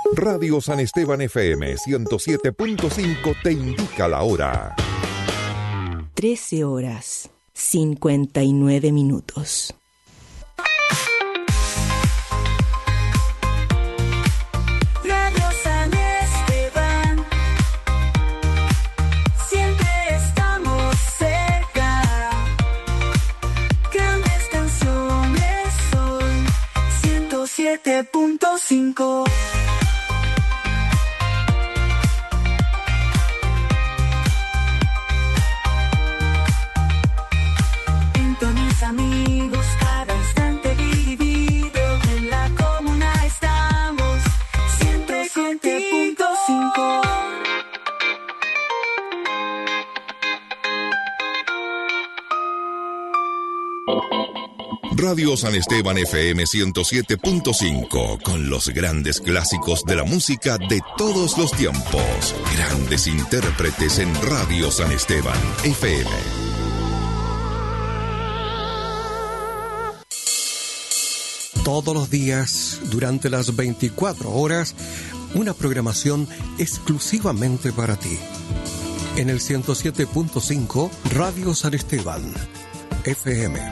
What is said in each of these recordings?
Radio San Esteban FM 107.5 te indica la hora. 13 horas, 59 minutos. Radio San Esteban, siempre estamos cerca. Grandes canciones son 107.5. Amigos, cada instante vivido en la comuna estamos, 107.5. Radio San Esteban FM 107.5, con los grandes clásicos de la música de todos los tiempos. Grandes intérpretes en Radio San Esteban FM. Todos los días, durante las 24 horas, una programación exclusivamente para ti. En el 107.5, Radio San Esteban, FM.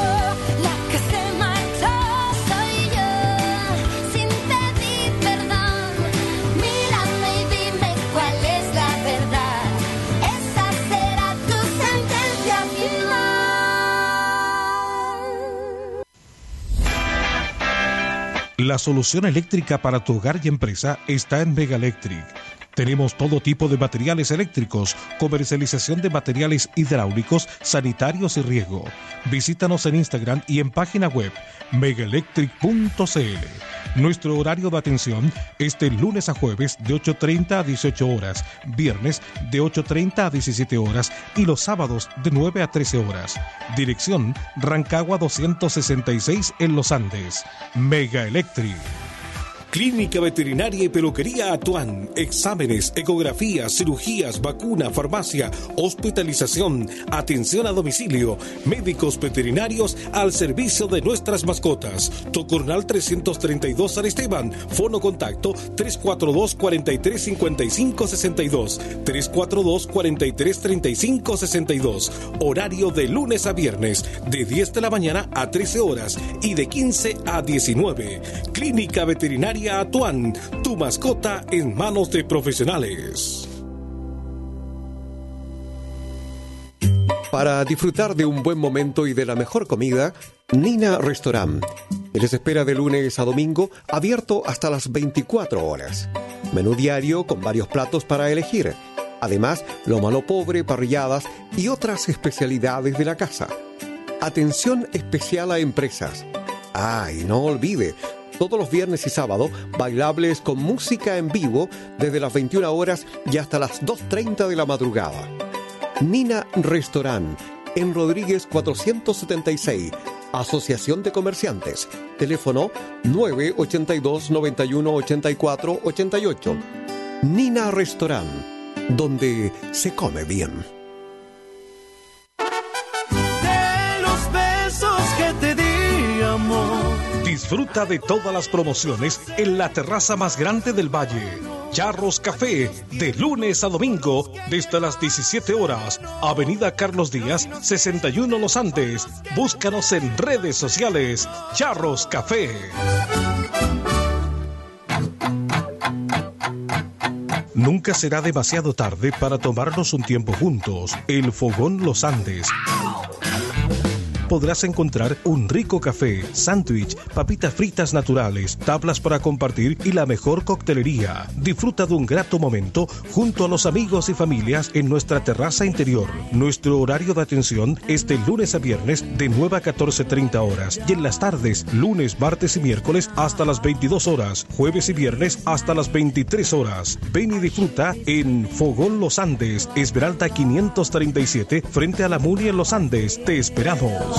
Sin pedir perdón. La solución eléctrica para tu hogar y empresa está en Mega Electric. Tenemos todo tipo de materiales eléctricos, comercialización de materiales hidráulicos, sanitarios y riego. Visítanos en Instagram y en página web megaelectric.cl. Nuestro horario de atención es de lunes a jueves de 8:30 a 18 horas, viernes de 8:30 a 17 horas y los sábados de 9 a 13 horas. Dirección Rancagua 266 en Los Andes. Mega Electric. Clínica Veterinaria y Peluquería Atuán. Exámenes, ecografías, cirugías, vacuna, farmacia, hospitalización, atención a domicilio, médicos veterinarios al servicio de nuestras mascotas. Tocornal 332 San Esteban. Fono contacto 342-4355-62. 342-4335-62. Horario de lunes a viernes, de 10 de la mañana a 13 horas y de 15 a 19. Clínica Veterinaria Atuán, tu mascota en manos de profesionales. Para disfrutar de un buen momento y de la mejor comida, Nina Restaurant. Les espera de lunes a domingo, abierto hasta las 24 horas. Menú diario con varios platos para elegir. Además, lomo a lo pobre, parrilladas y otras especialidades de la casa. Atención especial a empresas. Y no olvide, todos los viernes y sábado, bailables con música en vivo desde las 21 horas y hasta las 2:30 de la madrugada. Nina Restaurant, en Rodríguez 476, Asociación de Comerciantes. Teléfono 982-91-84-88. Nina Restaurant, donde se come bien. De los besos que te di, amor. Disfruta de todas las promociones en la terraza más grande del valle. Charros Café, de lunes a domingo, desde las 17 horas. Avenida Carlos Díaz, 61 Los Andes. Búscanos en redes sociales. Charros Café. Nunca será demasiado tarde para tomarnos un tiempo juntos. El Fogón Los Andes. Podrás encontrar un rico café, sándwich, papitas fritas naturales, tablas para compartir y la mejor coctelería. Disfruta de un grato momento junto a los amigos y familias en nuestra terraza interior. Nuestro horario de atención es de lunes a viernes de 9 a 14:30 horas y en las tardes, lunes, martes y miércoles hasta las 22 horas, jueves y viernes hasta las 23 horas. Ven y disfruta en Fogón Los Andes, Esmeralda 537, frente a la Muni en Los Andes. Te esperamos.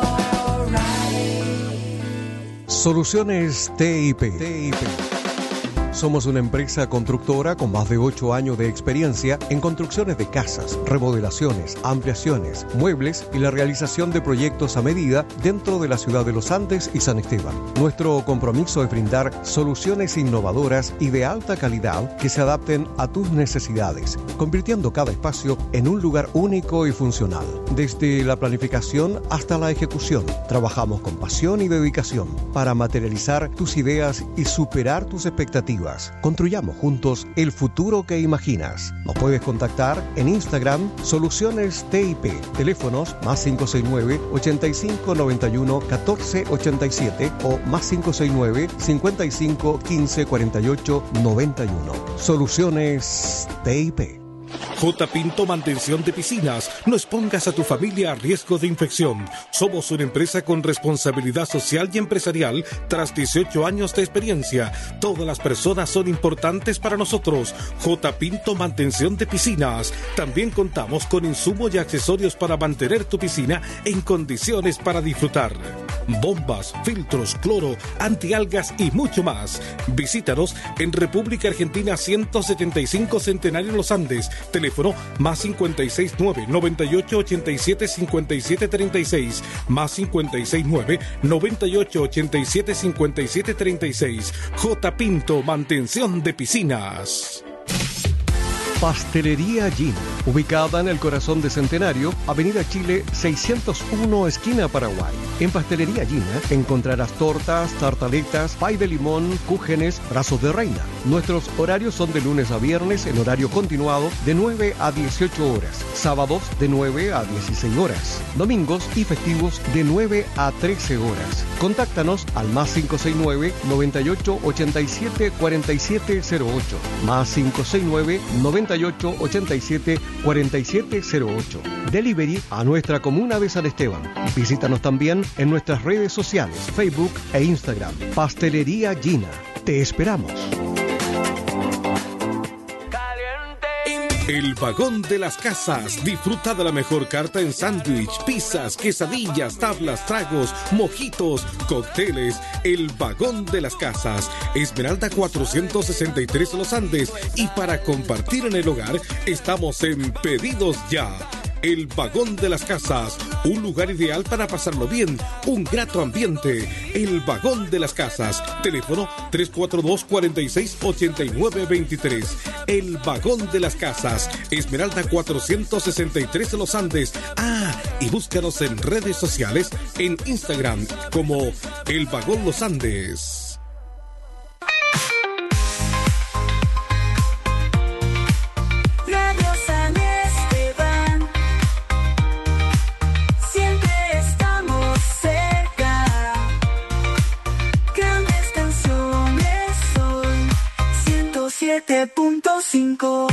Soluciones TIP. Somos una empresa constructora con más de 8 años de experiencia en construcciones de casas, remodelaciones, ampliaciones, muebles y la realización de proyectos a medida dentro de la ciudad de Los Andes y San Esteban. Nuestro compromiso es brindar soluciones innovadoras y de alta calidad que se adapten a tus necesidades, convirtiendo cada espacio en un lugar único y funcional. Desde la planificación hasta la ejecución, trabajamos con pasión y dedicación para materializar tus ideas y superar tus expectativas. Construyamos juntos el futuro que imaginas. Nos puedes contactar en Instagram Soluciones TIP. Teléfonos más 569-8591-1487 o más 569-55154891. Soluciones TIP. J. Pinto Mantención de Piscinas. No expongas a tu familia a riesgo de infección. Somos una empresa con responsabilidad social y empresarial tras 18 años de experiencia. Todas las personas son importantes para nosotros. J. Pinto Mantención de Piscinas. También contamos con insumos y accesorios para mantener tu piscina en condiciones para disfrutar. Bombas, filtros, cloro, antialgas y mucho más. Visítanos en República Argentina 175 Centenario Los Andes. Teléfono más 569-9887-5736, más 569-9887-5736. J. Pinto Mantención de Piscinas. Pastelería Gina, ubicada en el corazón de Centenario, Avenida Chile 601, esquina Paraguay. En Pastelería Gina encontrarás tortas, tartaletas, pay de limón, cúgenes, brazos de reina. Nuestros horarios son de lunes a viernes en horario continuado de 9 a 18 horas, sábados de 9 a 16 horas, domingos y festivos de 9 a 13 horas. Contáctanos al más 569 98 87 4708, más 569 98 87 4708. Delivery a nuestra comuna de San Esteban. Visítanos también en nuestras redes sociales, Facebook e Instagram. Pastelería Gina. Te esperamos. El Vagón de las Casas. Disfruta de la mejor carta en sándwich, pizzas, quesadillas, tablas, tragos, mojitos, cócteles. El Vagón de las Casas. Esmeralda 463 Los Andes. Y para compartir en el hogar, estamos en Pedidos Ya. El Vagón de las Casas, un lugar ideal para pasarlo bien, un grato ambiente. El Vagón de las Casas, teléfono 342-468923. El Vagón de las Casas, Esmeralda 463 Los Andes. Y búscanos en redes sociales, en Instagram como El Vagón Los Andes. .5.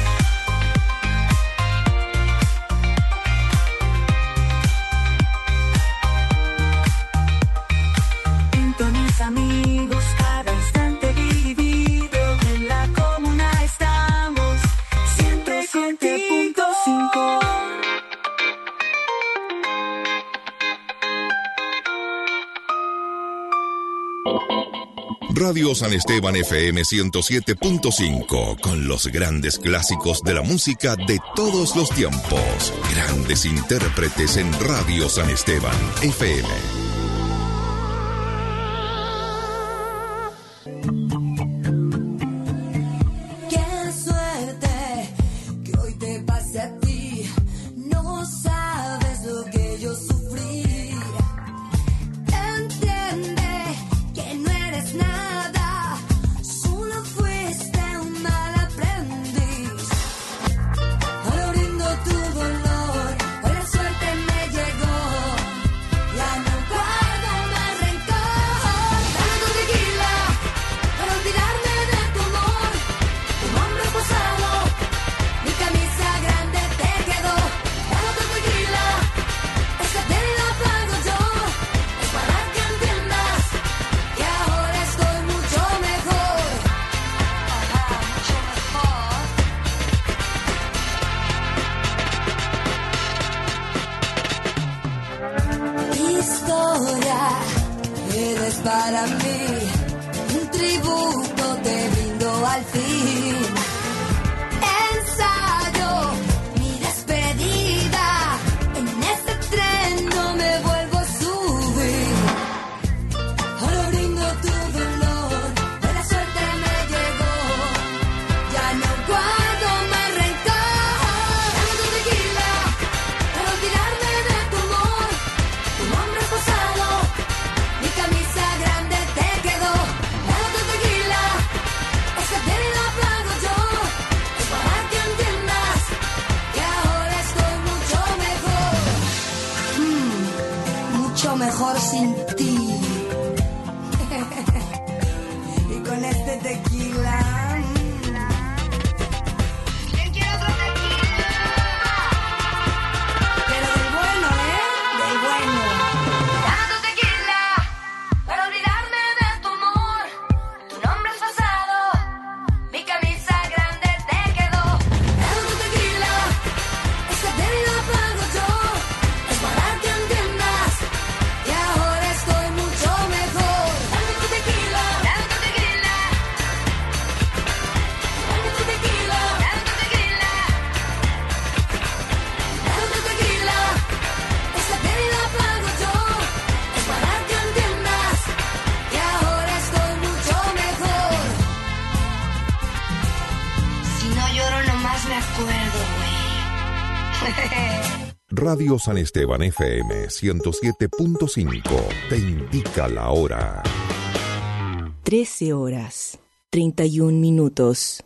En mis amigos, cada instante vivido en la comuna estamos, 107.5. Radio San Esteban FM 107.5, con los grandes clásicos de la música de todos los tiempos. Grandes intérpretes en Radio San Esteban FM. Qué suerte que hoy te pase a ti. No sabes lo que yo sufrí. Entiende que no eres nada. Para mí, un tributo te brindo al fin. Ensayo mi despedida, en este tren no me vuelvo a subir. Ahora brindo tu dolor, de la suerte me llegó, ya no guardo más rencor. Dame tu tequila, para olvidarme de tu amor, tu nombre es pasado, mi camisa grande te quedó. Dame tu tequila, esa piel la pago yo. Es para que entiendas que ahora estoy mucho mejor. Mucho mejor sin ti. Y con este tequila. ¿Quién quiere otro tequila? Pero del bueno, del bueno. Dame tu tequila, para olvidarme de tu amor. Tu nombre es pasado, mi camisa grande te quedó. Dame tu tequila, esa piel la pago yo. Es para que entiendas que ahora estoy mucho mejor. Dame tu tequila, dame tu tequila. Radio San Esteban FM 107.5 te indica la hora. 13 horas, 31 minutos.